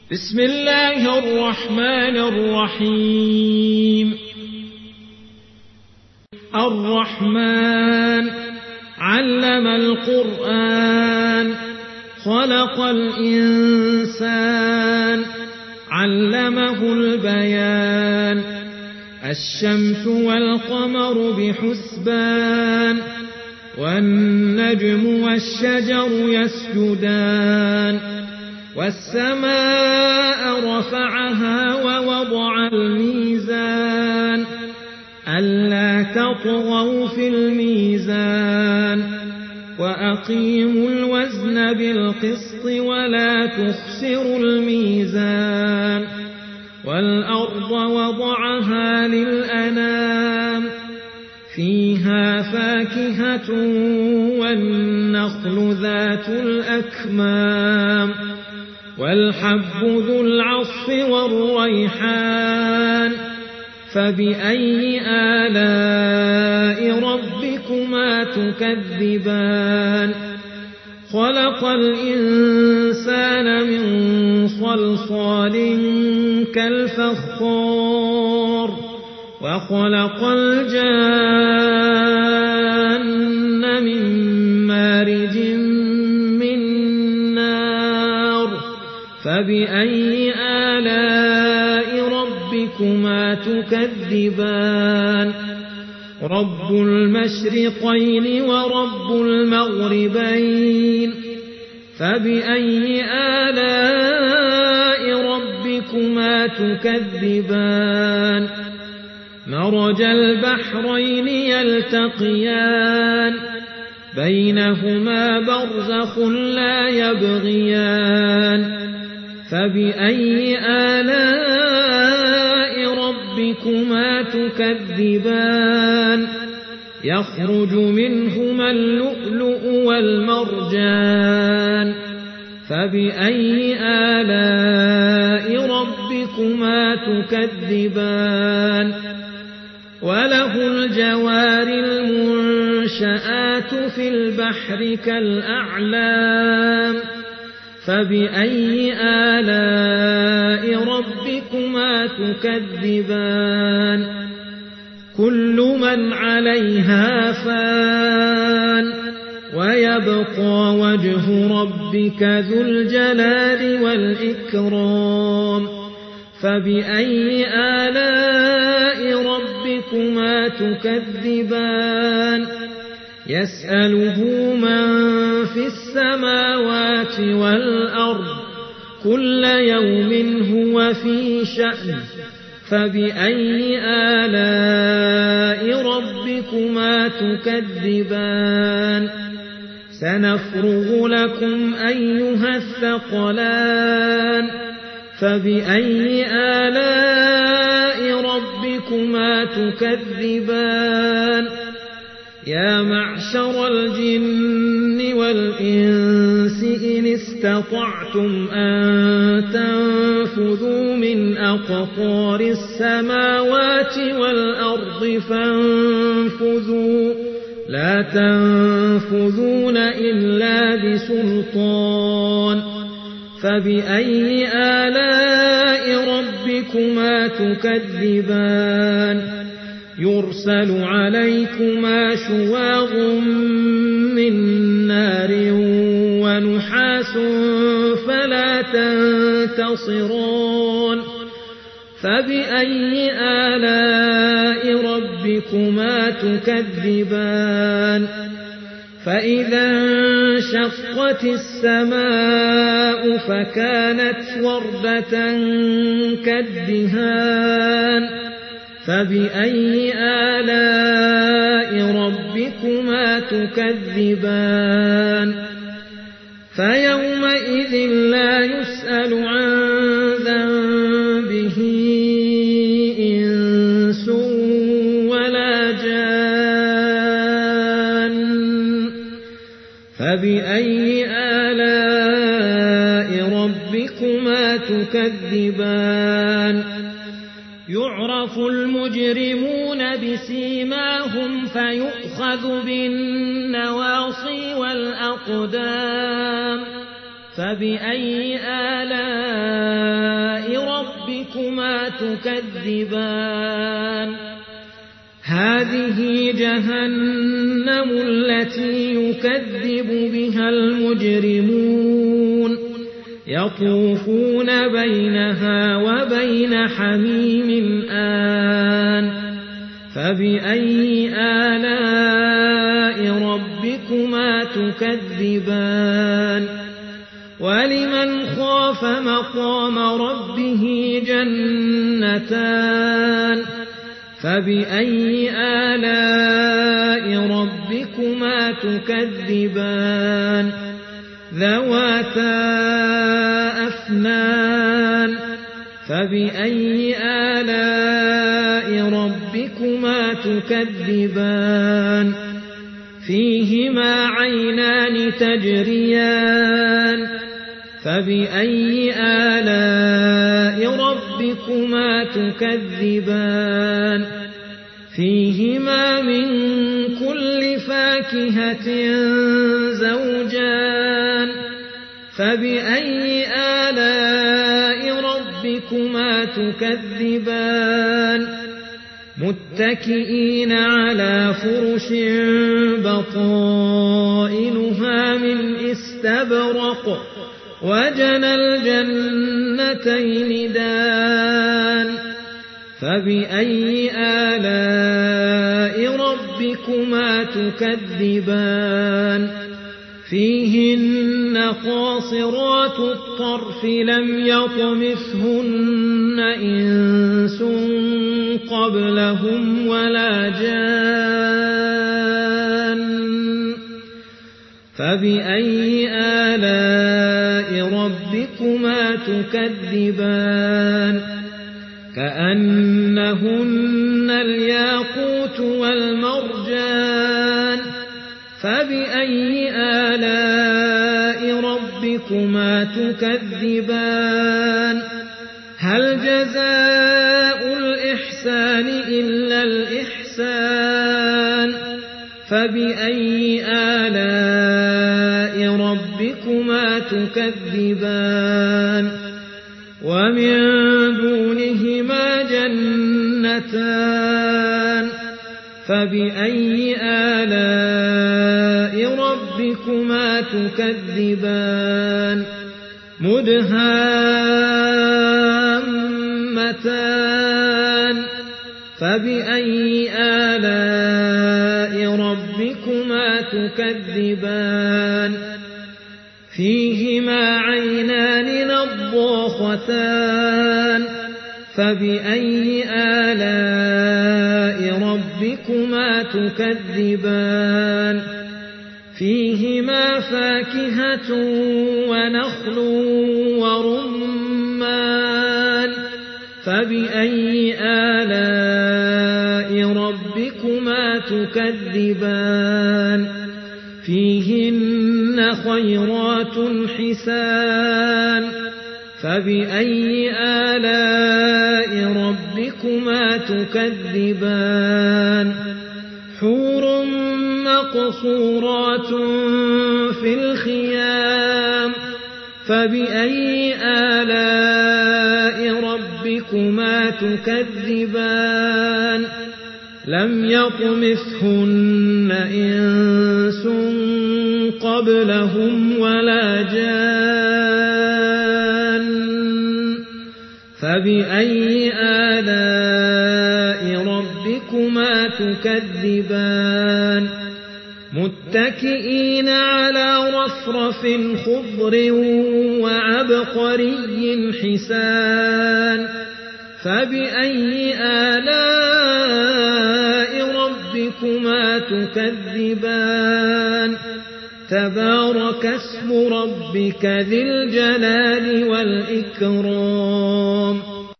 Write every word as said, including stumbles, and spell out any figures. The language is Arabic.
بسم الله الرحمن الرحيم. الرحمن علم القرآن خلق الإنسان علمه البيان. الشمس والقمر بحسبان والنجم والشجر يسجدان. والسماء رفعها ووضع الميزان ألا تطغوا في الميزان وأقيموا الوزن بالقسط ولا تخسروا الميزان. والأرض وضعها للأنام فيها فاكهة والنخل ذات الأكمام والحب ذو العصف والريحان. فبأي آلاء ربكما تكذبان؟ خلق الإنسان من صلصال كالفخار وخلق الجان من مارج من نار. فبأي آلاء ربكما تكذبان؟ رب المشرقين ورب المغربين. فبأي آلاء ربكما تكذبان؟ مرج البحرين يلتقيان بينهما برزخ لا يبغيان. فبأي آلاء ربكما تكذبان؟ يخرج منهما اللؤلؤ والمرجان. فبأي آلاء ربكما تكذبان؟ وله الجوار المنشآت في البحر كالأعلام. فبأي آلاء ربكما تكذبان؟ كل من عليها فان ويبقى وجه ربك ذو الجلال والإكرام. فبأي آلاء ربكما تكذبان؟ يسأله من في السماوات والأرض كل يوم هو في شأن. فبأي آلاء ربكما تكذبان؟ سنفرغ لكم أيها الثقلان. فبأي آلاء ربكما تكذبان؟ يا معشر الجن والإنس إن استطعتم أن تنفذوا من أقطار السماوات والأرض فانفذوا لا تنفذون إلا بسلطان. فبأي آلاء ربكما تكذبان؟ يرسل عليكما شواظ من نار ونحاس فلا تنتصران. فبأي آلاء ربكما تكذبان؟ فإذا انشقت السماء فكانت وردة كالدهان. فبأي آلاء ربكما تكذبان؟ فيومئذ لا يسأل عن ذنبه إنس ولا جان. فبأي آلاء ربكما تكذبان؟ يعرف المجرمون بسيماهم فيؤخذ بالنواصي والأقدام. فبأي آلاء ربكما تكذبان هذه جهنم التي يكذب بها المجرمون يطوفون بينها وبين حميم آن فبأي آلاء ربكما تكذبان ولمن خاف مقام ربه جنتان فبأي آلاء ربكما تكذبان ذواتا أفنان فبأي آلاء ربكما تكذبان فيهما عينان تجريان فبأي آلاء ربكما تكذبان فيهما من كل فاكهة زوجان فبأي آلاء ربكما تكذبان متكئين على فرش بطائنها من استبرق وجنى الجنتين دان فبأي آلاء ربكما تكذبان فيهن قاصرات الطرف لم يطمثهن إنس قبلهم ولا جان فبأي آلاء ربكما تكذبان كأنهن الياقوت والمرجان فبأي آلاء ربكما تكذبان هل جزاء الإحسان إلا الإحسان فبأي آلاء ربكما تكذبان ومن دونهما جنتان فبأي آلاء ربكما تكذبان مدهامتان فبأي آلاء ربكما تكذبان فيهما عينان نضاختان فبأي آلاء ربكما تكذبان فيهما فاكهة ونخل ورمان فبأي آلاء ربكما تكذبان فيهن خيرات حسان فبأي آلاء ربكما تكذبان حور مقصورات في الخيام فبأي آلاء ربكما تكذبان لم يطمثهن إنس قبلهم ولا جان فبأي آلاء ربكما تكذبان متكئين على رفرف خضر وعبقري حسان فبأي آلاء ربكما تكذبان تبارك اسم ربك ذي الجلال والإكرام